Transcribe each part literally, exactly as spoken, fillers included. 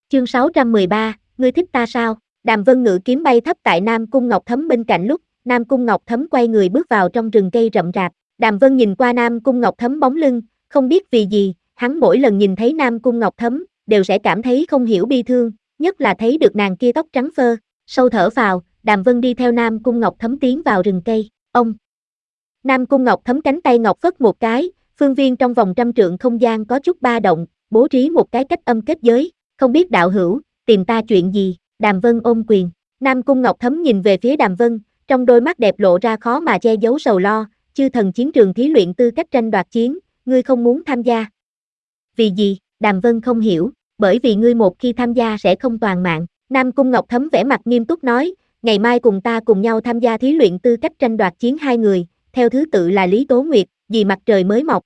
Chương sáu trăm mười ba, ngươi thích ta sao? Đàm Vân ngự kiếm bay thấp tại Nam Cung Ngọc Thấm bên cạnh lúc, Nam Cung Ngọc Thấm quay người bước vào trong rừng cây rậm rạp. Đàm Vân nhìn qua Nam Cung Ngọc Thấm bóng lưng, không biết vì gì, hắn mỗi lần nhìn thấy Nam Cung Ngọc Thấm, đều sẽ cảm thấy không hiểu bi thương, nhất là thấy được nàng kia tóc trắng phơ. Sâu thở phào, Đàm Vân đi theo Nam Cung Ngọc Thấm tiến vào rừng cây. Ông Nam Cung Ngọc Thấm cánh tay ngọc phất một cái, phương viên trong vòng trăm trượng không gian có chút ba động, bố trí một cái cách âm kết giới. Không biết đạo hữu, tìm ta chuyện gì? Đàm Vân ôm quyền. Nam Cung Ngọc Thấm nhìn về phía Đàm Vân, trong đôi mắt đẹp lộ ra khó mà che giấu sầu lo. Chư thần chiến trường thí luyện tư cách tranh đoạt chiến, ngươi không muốn tham gia. Vì gì? Đàm Vân không hiểu. Bởi vì ngươi một khi tham gia sẽ không toàn mạng. Nam Cung Ngọc Thấm vẻ mặt nghiêm túc nói, ngày mai cùng ta cùng nhau tham gia thí luyện tư cách tranh đoạt chiến hai người, theo thứ tự là Lý Tố Nguyệt, vì mặt trời mới mọc.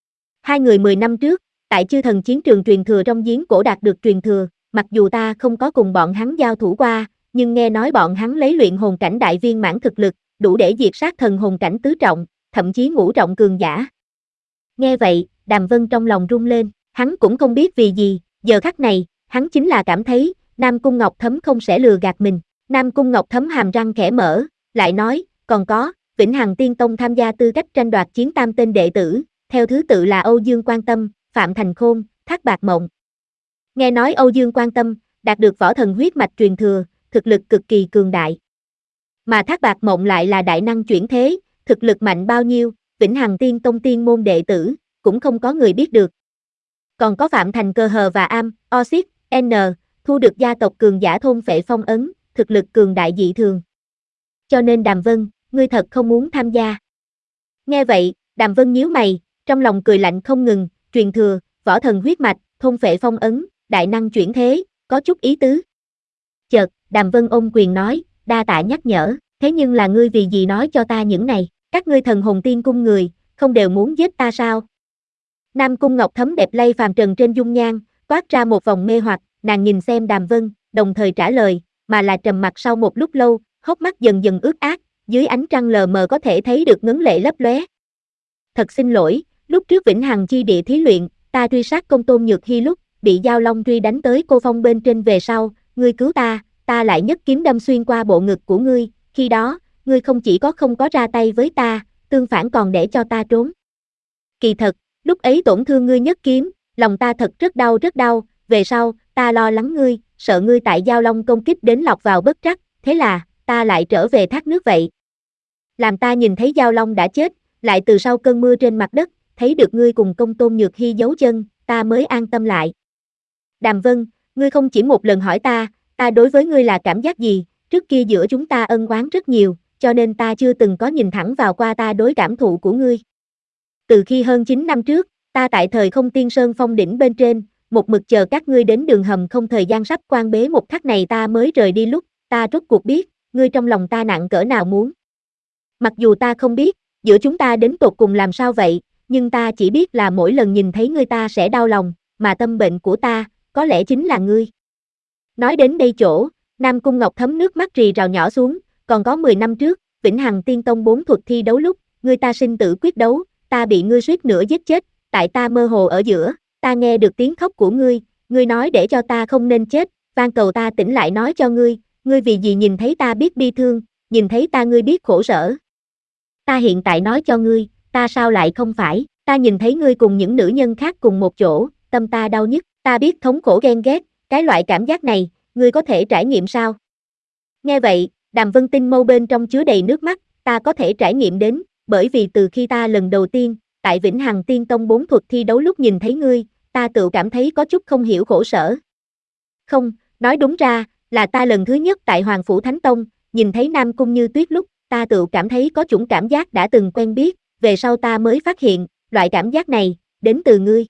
Hai người mười năm trước, tại chư thần chiến trường truyền thừa trong giếng cổ đạt được truyền thừa, mặc dù ta không có cùng bọn hắn giao thủ qua, nhưng nghe nói bọn hắn lấy luyện hồn cảnh đại viên mãn thực lực, đủ để diệt sát thần hồn cảnh tứ trọng, thậm chí ngũ trọng cường giả. Nghe vậy, Đàm Vân trong lòng rung lên, hắn cũng không biết vì gì, giờ khắc này, hắn chính là cảm thấy, Nam Cung Ngọc Thấm không sẽ lừa gạt mình. Nam Cung Ngọc Thấm hàm răng khẽ mở, lại nói, còn có, Vĩnh Hằng Tiên Tông tham gia tư cách tranh đoạt chiến tam tên đệ tử, theo thứ tự là Âu Dương Quan Tâm, Phạm Thành Khôn, Thác Bạt Mộng. Nghe nói Âu Dương Quan Tâm, đạt được võ thần huyết mạch truyền thừa, thực lực cực kỳ cường đại. Mà Thác Bạt Mộng lại là đại năng chuyển thế, thực lực mạnh bao nhiêu, Vĩnh Hằng Tiên Tông tiên môn đệ tử, cũng không có người biết được. Còn có Phạm Thành Cơ Hờ và Am, Oxit, N, thu được gia tộc cường giả thôn phệ phong ấn, thực lực cường đại dị thường. Cho nên Đàm Vân, ngươi thật không muốn tham gia. Nghe vậy, Đàm Vân nhíu mày, trong lòng cười lạnh không ngừng, truyền thừa, võ thần huyết mạch, thôn phệ phong ấn, đại năng chuyển thế, có chút ý tứ. Chợt, Đàm Vân ôm quyền nói, đa tạ nhắc nhở, thế nhưng là ngươi vì gì nói cho ta những này, các ngươi thần hồn tiên cung người, không đều muốn giết ta sao? Nam Cung Ngọc Thấm đẹp lây phàm trần trên dung nhan, toát ra một vòng mê hoặc, nàng nhìn xem Đàm Vân, đồng thời trả lời, mà là trầm mặc sau một lúc lâu, hốc mắt dần dần ướt át, dưới ánh trăng lờ mờ có thể thấy được ngấn lệ lấp lóe. Thật xin lỗi, lúc trước Vĩnh Hằng chi địa thí luyện, ta truy sát Công Tôn Nhược Hy lúc, bị Giao Long truy đánh tới cô phong bên trên về sau, ngươi cứu ta, ta lại nhất kiếm đâm xuyên qua bộ ngực của ngươi, khi đó, ngươi không chỉ có không có ra tay với ta, tương phản còn để cho ta trốn. Kỳ thật, lúc ấy tổn thương ngươi nhất kiếm, lòng ta thật rất đau rất đau, về sau, ta lo lắng ngươi, sợ ngươi tại Giao Long công kích đến lọt vào bất trắc, thế là, ta lại trở về thác nước vậy. Làm ta nhìn thấy Giao Long đã chết, lại từ sau cơn mưa trên mặt đất, thấy được ngươi cùng Công Tôn Nhược Hy giấu chân, ta mới an tâm lại. Đàm Vân, ngươi không chỉ một lần hỏi ta, ta đối với ngươi là cảm giác gì, trước kia giữa chúng ta ân oán rất nhiều, cho nên ta chưa từng có nhìn thẳng vào qua ta đối cảm thụ của ngươi. Từ khi hơn chín năm trước, ta tại thời không tiên sơn phong đỉnh bên trên, một mực chờ các ngươi đến đường hầm không thời gian sắp quan bế một khắc này ta mới rời đi lúc, ta rốt cuộc biết, ngươi trong lòng ta nặng cỡ nào muốn. Mặc dù ta không biết, giữa chúng ta đến tột cùng làm sao vậy, nhưng ta chỉ biết là mỗi lần nhìn thấy ngươi ta sẽ đau lòng, mà tâm bệnh của ta, có lẽ chính là ngươi. Nói đến đây chỗ, Nam Cung Ngọc Thấm nước mắt rì rào nhỏ xuống, còn có mười năm trước, Vĩnh Hằng Tiên Tông bốn thuật thi đấu lúc, ngươi ta sinh tử quyết đấu, ta bị ngươi suýt nữa giết chết, tại ta mơ hồ ở giữa, ta nghe được tiếng khóc của ngươi, ngươi nói để cho ta không nên chết, van cầu ta tỉnh lại nói cho ngươi, ngươi vì gì nhìn thấy ta biết bi thương, nhìn thấy ta ngươi biết khổ sở. Ta hiện tại nói cho ngươi, ta sao lại không phải, ta nhìn thấy ngươi cùng những nữ nhân khác cùng một chỗ, tâm ta đau nhức, ta biết thống khổ ghen ghét, cái loại cảm giác này, ngươi có thể trải nghiệm sao? Nghe vậy, Đàm Vân tinh mâu bên trong chứa đầy nước mắt, ta có thể trải nghiệm đến, bởi vì từ khi ta lần đầu tiên, tại Vĩnh Hằng Tiên Tông bốn thuật thi đấu lúc nhìn thấy ngươi, ta tự cảm thấy có chút không hiểu khổ sở. Không, nói đúng ra, là ta lần thứ nhất tại Hoàng Phủ Thánh Tông, nhìn thấy Nam Cung Như Tuyết lúc, ta tự cảm thấy có chủng cảm giác đã từng quen biết, về sau ta mới phát hiện, loại cảm giác này, đến từ ngươi.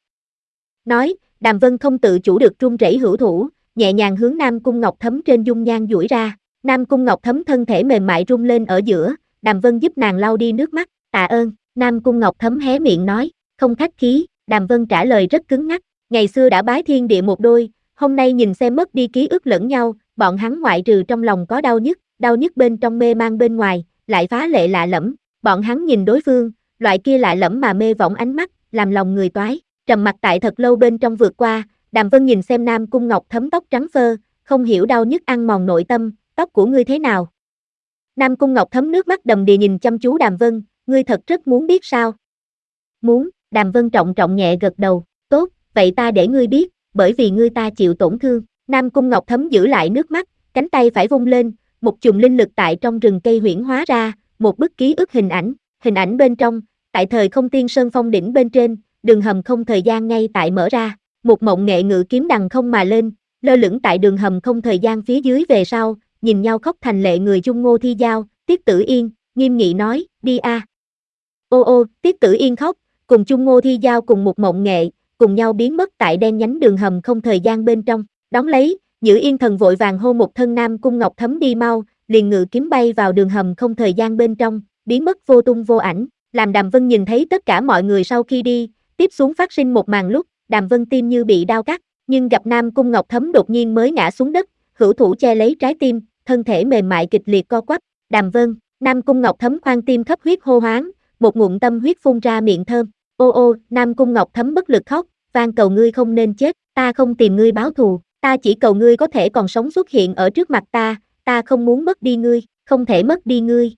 Nói, Đàm Vân không tự chủ được run rẩy hữu thủ, nhẹ nhàng hướng Nam Cung Ngọc Thấm trên dung nhan duỗi ra, Nam Cung Ngọc Thấm thân thể mềm mại rung lên ở giữa, Đàm Vân giúp nàng lau đi nước mắt, tạ ơn, Nam Cung Ngọc Thấm hé miệng nói, không khách khí, Đàm Vân trả lời rất cứng ngắc, ngày xưa đã bái thiên địa một đôi, hôm nay nhìn xem mất đi ký ức lẫn nhau, bọn hắn ngoại trừ trong lòng có đau nhức, đau nhức bên trong mê mang bên ngoài, lại phá lệ lạ lẫm, bọn hắn nhìn đối phương, loại kia lạ lẫm mà mê võng ánh mắt, làm lòng người toái, trầm mặc tại thật lâu bên trong vượt qua, Đàm Vân nhìn xem Nam Cung Ngọc Thấm tóc trắng phơ, không hiểu đau nhức ăn mòn nội tâm, tóc của ngươi thế nào? Nam Cung Ngọc Thấm nước mắt đầm đìa nhìn chăm chú Đàm Vân, ngươi thật rất muốn biết sao? Muốn, Đàm Vân trọng trọng nhẹ gật đầu, tốt, vậy ta để ngươi biết, bởi vì ngươi ta chịu tổn thương. Nam Cung Ngọc Thấm giữ lại nước mắt, cánh tay phải vung lên, một chùm linh lực tại trong rừng cây huyễn hóa ra, một bức ký ức hình ảnh, hình ảnh bên trong, tại thời không tiên sơn phong đỉnh bên trên, đường hầm không thời gian ngay tại mở ra, một mộng nghệ ngự kiếm đằng không mà lên, lơ lửng tại đường hầm không thời gian phía dưới về sau, nhìn nhau khóc thành lệ người chung Ngô Thi Giao, Tiết Tử Yên, nghiêm nghị nói, đi a. Ô ô, Tiết Tử Yên khóc, cùng chung Ngô Thi Giao cùng một mộng nghệ, cùng nhau biến mất tại đen nhánh đường hầm không thời gian bên trong, đón lấy, Nhữ Yên Thần vội vàng hô một thân Nam Cung Ngọc Thấm đi mau, liền ngự kiếm bay vào đường hầm không thời gian bên trong, biến mất vô tung vô ảnh, làm Đàm Vân nhìn thấy tất cả mọi người sau khi đi, tiếp xuống phát sinh một màn lúc, Đàm Vân tim như bị đao cắt, nhưng gặp Nam Cung Ngọc Thấm đột nhiên mới ngã xuống đất, hữu thủ che lấy trái tim, thân thể mềm mại kịch liệt co quắp, Đàm Vân, Nam Cung Ngọc Thấm khoan tim khắp huyết hô hoáng, một ngụm tâm huyết phun ra miệng thơm, ô ô, Nam Cung Ngọc Thấm bất lực khóc, van cầu ngươi không nên chết, ta không tìm ngươi báo thù, ta chỉ cầu ngươi có thể còn sống xuất hiện ở trước mặt ta, ta không muốn mất đi ngươi, không thể mất đi ngươi.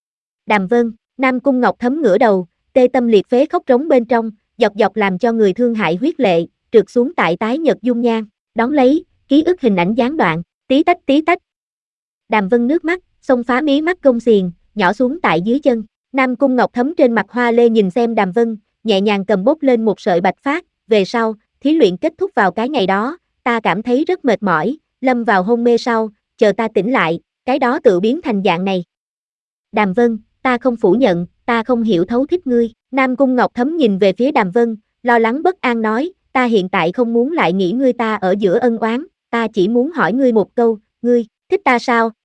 Đàm Vân, Nam Cung Ngọc Thấm ngửa đầu, tê tâm liệt phế khóc trống bên trong, dọc dọc làm cho người thương hại huyết lệ, trượt xuống tại tái nhật dung nhan, đón lấy, ký ức hình ảnh gián đoạn, tí tách tí tách. Đàm Vân nước mắt, xông phá mí mắt gông xiềng, nhỏ xuống tại dưới chân, Nam Cung Ngọc Thấm trên mặt hoa lê nhìn xem Đàm Vân, nhẹ nhàng cầm bốc lên một sợi bạch phát, về sau, thí luyện kết thúc vào cái ngày đó, ta cảm thấy rất mệt mỏi, lâm vào hôn mê sau, chờ ta tỉnh lại, cái đó tự biến thành dạng này. Đàm Vân, ta không phủ nhận, ta không hiểu thấu thích ngươi, Nam Cung Ngọc Thấm nhìn về phía Đàm Vân, lo lắng bất an nói, ta hiện tại không muốn lại nghĩ ngươi ta ở giữa ân oán, ta chỉ muốn hỏi ngươi một câu, ngươi, thích ta sao?